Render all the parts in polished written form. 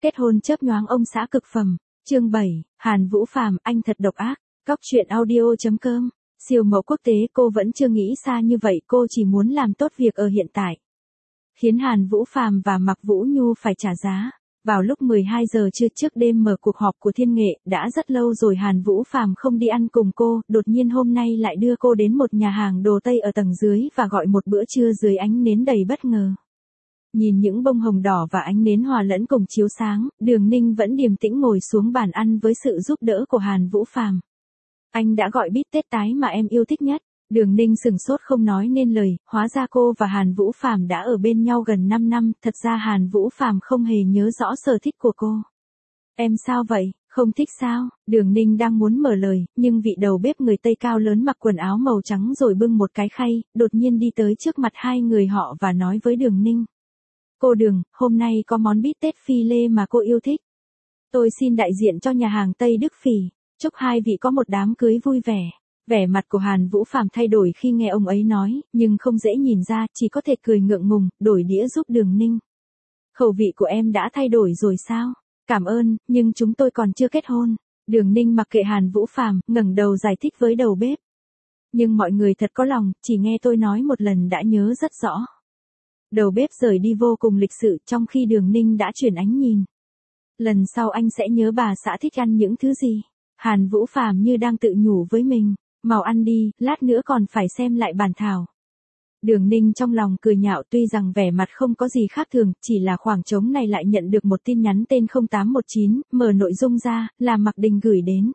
Kết hôn chớp nhoáng ông xã cực phẩm. Chương 7, Hàn Vũ Phàm, anh thật độc ác. Cóc truyện audio.com. Siêu mẫu quốc tế, cô vẫn chưa nghĩ xa như vậy, cô chỉ muốn làm tốt việc ở hiện tại. Khiến Hàn Vũ Phàm và Mạc Vũ Nhu phải trả giá. Vào lúc 12 giờ trưa trước đêm mở cuộc họp của Thiên Nghệ, đã rất lâu rồi Hàn Vũ Phàm không đi ăn cùng cô, đột nhiên hôm nay lại đưa cô đến một nhà hàng đồ Tây ở tầng dưới và gọi một bữa trưa dưới ánh nến đầy bất ngờ. Nhìn những bông hồng đỏ và ánh nến hòa lẫn cùng chiếu sáng, Đường Ninh vẫn điềm tĩnh ngồi xuống bàn ăn với sự giúp đỡ của Hàn Vũ Phàm. Anh đã gọi bít tết tái mà em yêu thích nhất. Đường Ninh sừng sốt không nói nên lời, hóa ra cô và Hàn Vũ Phàm đã ở bên nhau gần 5 năm, thật ra Hàn Vũ Phàm không hề nhớ rõ sở thích của cô. Em sao vậy, không thích sao? Đường Ninh đang muốn mở lời, nhưng vị đầu bếp người Tây cao lớn mặc quần áo màu trắng rồi bưng một cái khay, đột nhiên đi tới trước mặt hai người họ và nói với Đường Ninh. Cô Đường, hôm nay có món bít tết phi lê mà cô yêu thích. Tôi xin đại diện cho nhà hàng Tây Đức Phỉ, chúc hai vị có một đám cưới vui vẻ. Vẻ mặt của Hàn Vũ Phàm thay đổi khi nghe ông ấy nói, nhưng không dễ nhìn ra, chỉ có thể cười ngượng ngùng, đổi đĩa giúp Đường Ninh. Khẩu vị của em đã thay đổi rồi sao? Cảm ơn, nhưng chúng tôi còn chưa kết hôn. Đường Ninh mặc kệ Hàn Vũ Phàm, ngẩng đầu giải thích với đầu bếp. Nhưng mọi người thật có lòng, chỉ nghe tôi nói một lần đã nhớ rất rõ. Đầu bếp rời đi vô cùng lịch sự, trong khi Đường Ninh đã chuyển ánh nhìn. Lần sau anh sẽ nhớ bà xã thích ăn những thứ gì? Hàn Vũ Phàm như đang tự nhủ với mình. Mau ăn đi, lát nữa còn phải xem lại bản thảo. Đường Ninh trong lòng cười nhạo, tuy rằng vẻ mặt không có gì khác thường, chỉ là khoảng trống này lại nhận được một tin nhắn tên 0819, mở nội dung ra, là Mạc Đình gửi đến.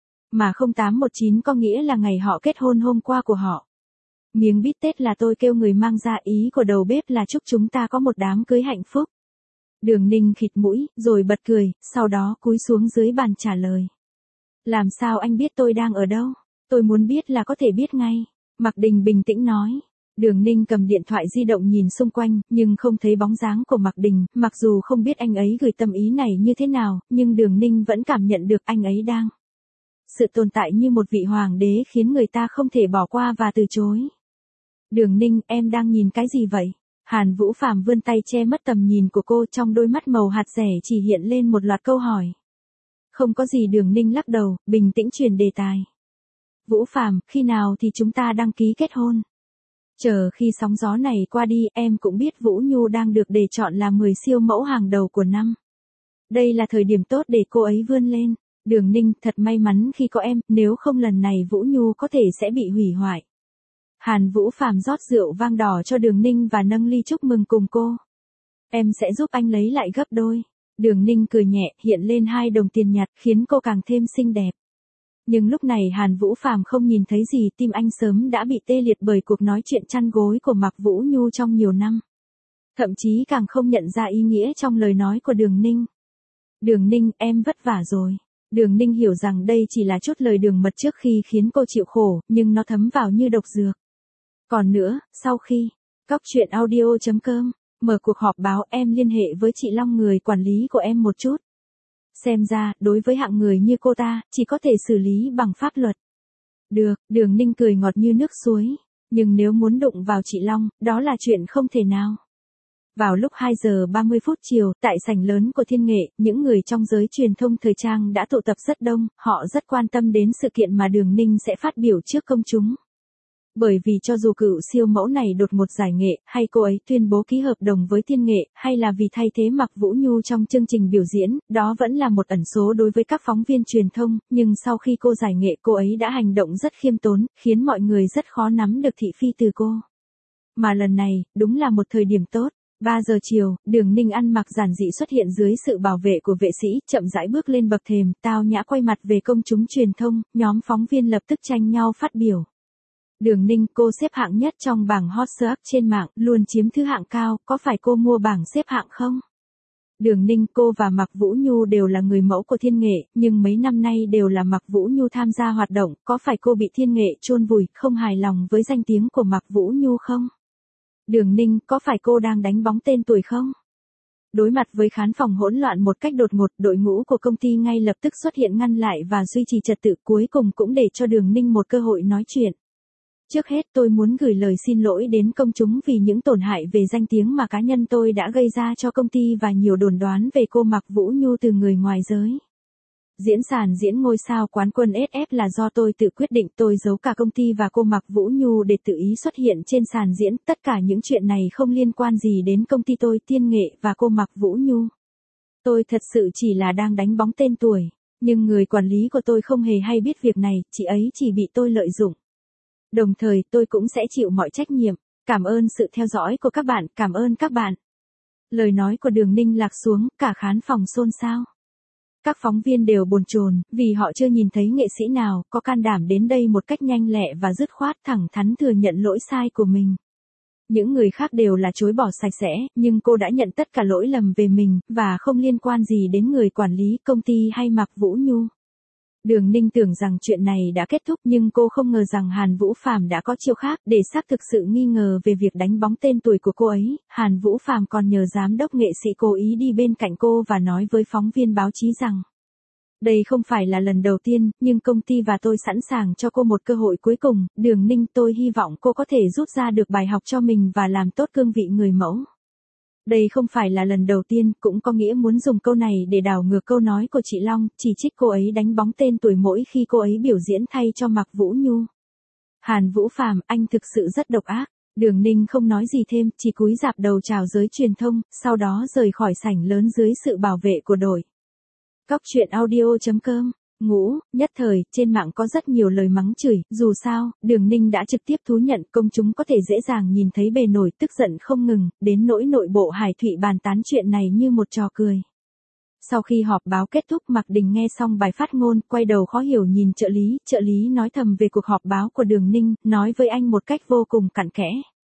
Mà 0819 có nghĩa là ngày họ kết hôn hôm qua của họ. Miếng bít tết là tôi kêu người mang ra, ý của đầu bếp là chúc chúng ta có một đám cưới hạnh phúc. Đường Ninh khịt mũi, rồi bật cười, sau đó cúi xuống dưới bàn trả lời. Làm sao anh biết tôi đang ở đâu? Tôi muốn biết là có thể biết ngay. Mạc Đình bình tĩnh nói. Đường Ninh cầm điện thoại di động nhìn xung quanh, nhưng không thấy bóng dáng của Mạc Đình, mặc dù không biết anh ấy gửi tâm ý này như thế nào, nhưng Đường Ninh vẫn cảm nhận được anh ấy đang. Sự tồn tại như một vị hoàng đế khiến người ta không thể bỏ qua và từ chối. Đường Ninh, em đang nhìn cái gì vậy? Hàn Vũ Phàm vươn tay che mất tầm nhìn của cô, trong đôi mắt màu hạt dẻ chỉ hiện lên một loạt câu hỏi. Không có gì, Đường Ninh lắc đầu, bình tĩnh chuyển đề tài. Vũ Phàm, khi nào thì chúng ta đăng ký kết hôn? Chờ khi sóng gió này qua đi, em cũng biết Vũ Nhu đang được đề chọn là 10 siêu mẫu hàng đầu của năm. Đây là thời điểm tốt để cô ấy vươn lên. Đường Ninh, thật may mắn khi có em, nếu không lần này Vũ Nhu có thể sẽ bị hủy hoại. Hàn Vũ Phàm rót rượu vang đỏ cho Đường Ninh và nâng ly chúc mừng cùng cô. Em sẽ giúp anh lấy lại gấp đôi. Đường Ninh cười nhẹ, hiện lên 2 đồng tiền nhặt, khiến cô càng thêm xinh đẹp. Nhưng lúc này Hàn Vũ Phàm không nhìn thấy gì, tim anh sớm đã bị tê liệt bởi cuộc nói chuyện chăn gối của Mạc Vũ Nhu trong nhiều năm. Thậm chí càng không nhận ra ý nghĩa trong lời nói của Đường Ninh. Đường Ninh, em vất vả rồi. Đường Ninh hiểu rằng đây chỉ là chút lời đường mật trước khi khiến cô chịu khổ, nhưng nó thấm vào như độc dược. Còn nữa, sau khi Cóc truyện audio.com mở cuộc họp báo, em liên hệ với chị Long, người quản lý của em một chút. Xem ra, đối với hạng người như cô ta, chỉ có thể xử lý bằng pháp luật. Được, Đường Ninh cười ngọt như nước suối. Nhưng nếu muốn đụng vào chị Long, đó là chuyện không thể nào. Vào lúc 2 giờ 30 phút chiều, tại sảnh lớn của Thiên Nghệ, những người trong giới truyền thông thời trang đã tụ tập rất đông, họ rất quan tâm đến sự kiện mà Đường Ninh sẽ phát biểu trước công chúng. Bởi vì cho dù cựu siêu mẫu này đột ngột giải nghệ, hay cô ấy tuyên bố ký hợp đồng với Thiên Nghệ, hay là vì thay thế Mạc Vũ Nhu trong chương trình biểu diễn, đó vẫn là một ẩn số đối với các phóng viên truyền thông, nhưng sau khi cô giải nghệ, cô ấy đã hành động rất khiêm tốn, khiến mọi người rất khó nắm được thị phi từ cô. Mà lần này, đúng là một thời điểm tốt. 3 giờ chiều, Đường Ninh ăn mặc giản dị xuất hiện dưới sự bảo vệ của vệ sĩ, chậm rãi bước lên bậc thềm, tao nhã quay mặt về công chúng truyền thông, nhóm phóng viên lập tức tranh nhau phát biểu. Đường Ninh, cô xếp hạng nhất trong bảng hot search trên mạng, luôn chiếm thứ hạng cao, có phải cô mua bảng xếp hạng không? Đường Ninh, cô và Mạc Vũ Nhu đều là người mẫu của Thiên Nghệ, nhưng mấy năm nay đều là Mạc Vũ Nhu tham gia hoạt động, có phải cô bị Thiên Nghệ chôn vùi, không hài lòng với danh tiếng của Mạc Vũ Nhu không? Đường Ninh, có phải cô đang đánh bóng tên tuổi không? Đối mặt với khán phòng hỗn loạn một cách đột ngột, đội ngũ của công ty ngay lập tức xuất hiện ngăn lại và duy trì trật tự, cuối cùng cũng để cho Đường Ninh một cơ hội nói chuyện. Trước hết tôi muốn gửi lời xin lỗi đến công chúng vì những tổn hại về danh tiếng mà cá nhân tôi đã gây ra cho công ty và nhiều đồn đoán về cô Mạc Vũ Nhu từ người ngoài giới. Diễn sàn diễn ngôi sao quán quân SF là do tôi tự quyết định, tôi giấu cả công ty và cô Mạc Vũ Nhu để tự ý xuất hiện trên sàn diễn, tất cả những chuyện này không liên quan gì đến công ty tôi, Tiên Nghệ và cô Mạc Vũ Nhu. Tôi thật sự chỉ là đang đánh bóng tên tuổi, nhưng người quản lý của tôi không hề hay biết việc này, chị ấy chỉ bị tôi lợi dụng. Đồng thời tôi cũng sẽ chịu mọi trách nhiệm. Cảm ơn sự theo dõi của các bạn, cảm ơn các bạn. Lời nói của Đường Ninh lạc xuống, cả khán phòng xôn xao. Các phóng viên đều bồn chồn, vì họ chưa nhìn thấy nghệ sĩ nào có can đảm đến đây một cách nhanh lẹ và dứt khoát thẳng thắn thừa nhận lỗi sai của mình. Những người khác đều là chối bỏ sạch sẽ, nhưng cô đã nhận tất cả lỗi lầm về mình, và không liên quan gì đến người quản lý, công ty hay Mạc Vũ Nhu. Đường Ninh tưởng rằng chuyện này đã kết thúc, nhưng cô không ngờ rằng Hàn Vũ Phàm đã có chiêu khác để xác thực sự nghi ngờ về việc đánh bóng tên tuổi của cô ấy. Hàn Vũ Phàm còn nhờ giám đốc nghệ sĩ cố ý đi bên cạnh cô và nói với phóng viên báo chí rằng đây không phải là lần đầu tiên, nhưng công ty và tôi sẵn sàng cho cô một cơ hội cuối cùng. Đường Ninh, tôi hy vọng cô có thể rút ra được bài học cho mình và làm tốt cương vị người mẫu. Đây không phải là lần đầu tiên, cũng có nghĩa muốn dùng câu này để đảo ngược câu nói của chị Long, chỉ trích cô ấy đánh bóng tên tuổi mỗi khi cô ấy biểu diễn thay cho Mạc Vũ Nhu. Hàn Vũ Phàm, anh thực sự rất độc ác. Đường Ninh không nói gì thêm, chỉ cúi rạp đầu chào giới truyền thông, sau đó rời khỏi sảnh lớn dưới sự bảo vệ của đội. Cóc truyện audio.com. Ngũ, nhất thời, trên mạng có rất nhiều lời mắng chửi, dù sao, Đường Ninh đã trực tiếp thú nhận, công chúng có thể dễ dàng nhìn thấy bề nổi tức giận không ngừng, đến nỗi nội bộ Hải Thụy bàn tán chuyện này như một trò cười. Sau khi họp báo kết thúc, Mạc Đình nghe xong bài phát ngôn, quay đầu khó hiểu nhìn trợ lý nói thầm về cuộc họp báo của Đường Ninh, nói với anh một cách vô cùng cặn kẽ.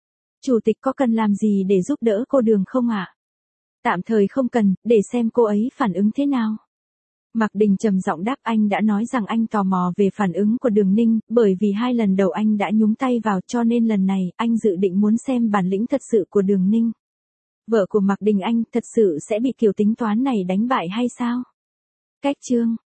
Chủ tịch có cần làm gì để giúp đỡ cô Đường không ạ? Tạm thời không cần, để xem cô ấy phản ứng thế nào. Mạc Đình trầm giọng đáp, anh đã nói rằng anh tò mò về phản ứng của Đường Ninh, bởi vì 2 lần đầu anh đã nhúng tay vào, cho nên lần này, anh dự định muốn xem bản lĩnh thật sự của Đường Ninh. Vợ của Mạc Đình anh thật sự sẽ bị kiểu tính toán này đánh bại hay sao? Cách chương